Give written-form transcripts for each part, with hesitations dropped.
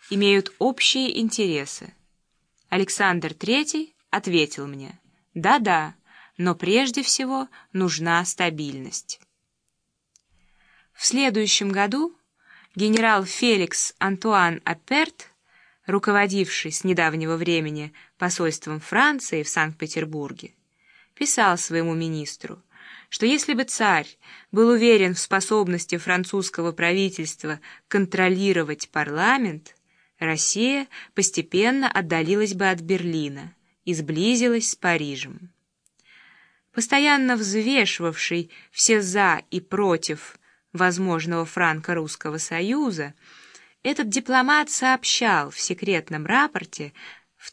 имеют общие интересы. Александр III ответил мне: да-да, но прежде всего нужна стабильность. В следующем году генерал Феликс Антуан Аперт, руководивший с недавнего времени посольством Франции в Санкт-Петербурге, писал своему министру, что если бы царь был уверен в способности французского правительства контролировать парламент, Россия постепенно отдалилась бы от Берлина и сблизилась с Парижем. Постоянно взвешивавший все «за» и «против» возможного франко-русского союза, этот дипломат сообщал в секретном рапорте в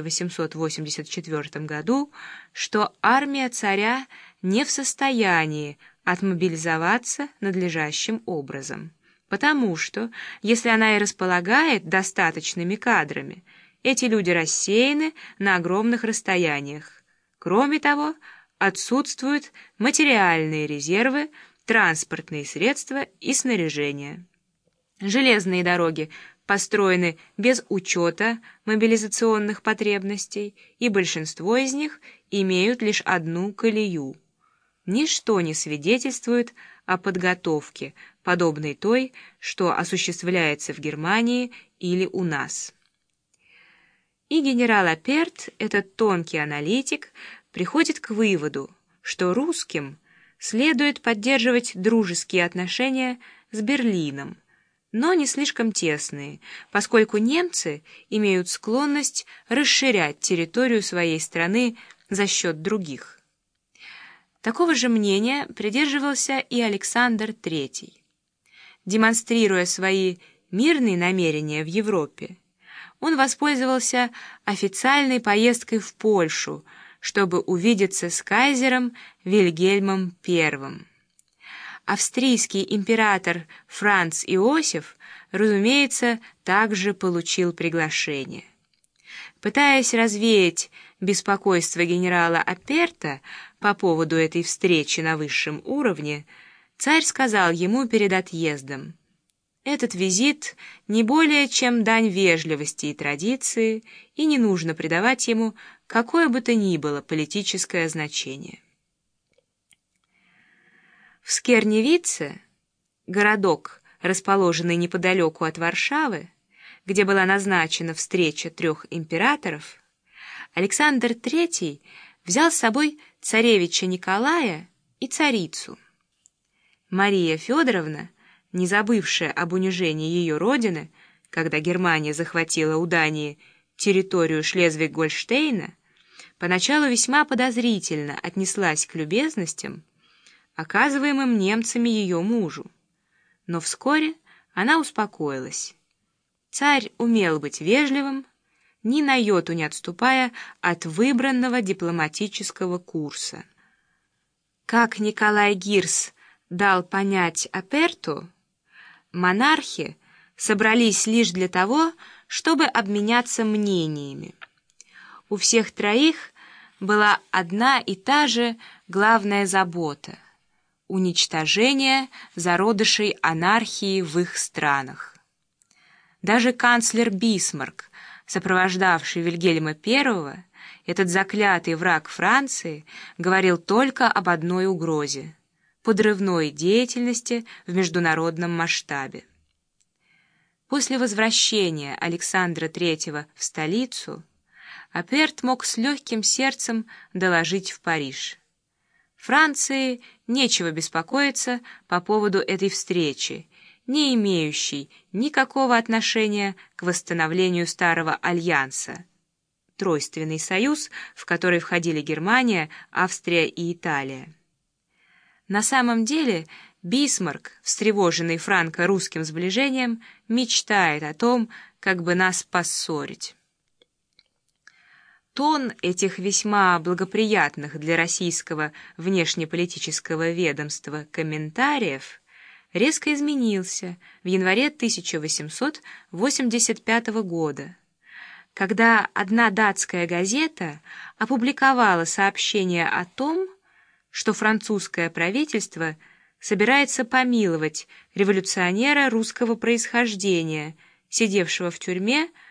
1884 году, что армия царя не в состоянии отмобилизоваться надлежащим образом, потому что, если она и располагает достаточными кадрами, эти люди рассеяны на огромных расстояниях. Кроме того, отсутствуют материальные резервы, транспортные средства и снаряжение. Железные дороги построены без учета мобилизационных потребностей, и большинство из них имеют лишь одну колею. Ничто не свидетельствует о подготовке, подобной той, что осуществляется в Германии или у нас. И генерал Аперт, этот тонкий аналитик, приходит к выводу, что русским следует поддерживать дружеские отношения с Берлином, но не слишком тесные, поскольку немцы имеют склонность расширять территорию своей страны за счет других. Такого же мнения придерживался и Александр III. Демонстрируя свои мирные намерения в Европе, он воспользовался официальной поездкой в Польшу, чтобы увидеться с кайзером Вильгельмом I. Австрийский император Франц Иосиф, разумеется, также получил приглашение. Пытаясь развеять беспокойство генерала Аперта по поводу этой встречи на высшем уровне, царь сказал ему перед отъездом: «Этот визит не более чем дань вежливости и традиции, и не нужно придавать ему какое бы то ни было политическое значение». В Скерневице, городок, расположенный неподалеку от Варшавы, где была назначена встреча трех императоров, Александр III взял с собой царевича Николая и царицу. Мария Федоровна, не забывшая об унижении ее родины, когда Германия захватила у Дании территорию Шлезвиг-Гольштейна, поначалу весьма подозрительно отнеслась к любезностям, оказываемым немцами ее мужу, но вскоре она успокоилась. Царь умел быть вежливым, ни на йоту не отступая от выбранного дипломатического курса. Как Николай Гирс дал понять Аперту, монархи собрались лишь для того, чтобы обменяться мнениями. У всех троих была одна и та же главная забота — уничтожение зародышей анархии в их странах. Даже канцлер Бисмарк, сопровождавший Вильгельма I, этот заклятый враг Франции, говорил только об одной угрозе — подрывной деятельности в международном масштабе. После возвращения Александра III в столицу Аперт мог с легким сердцем доложить в Париж: Франции нечего беспокоиться по поводу этой встречи, не имеющей никакого отношения к восстановлению старого альянса, тройственный союз, в который входили Германия, Австрия и Италия. На самом деле Бисмарк, встревоженный франко-русским сближением, мечтает о том, как бы нас поссорить. Тон этих весьма благоприятных для российского внешнеполитического ведомства комментариев резко изменился в январе 1885 года, когда одна датская газета опубликовала сообщение о том, что французское правительство собирается помиловать революционера русского происхождения сидевшего в тюрьме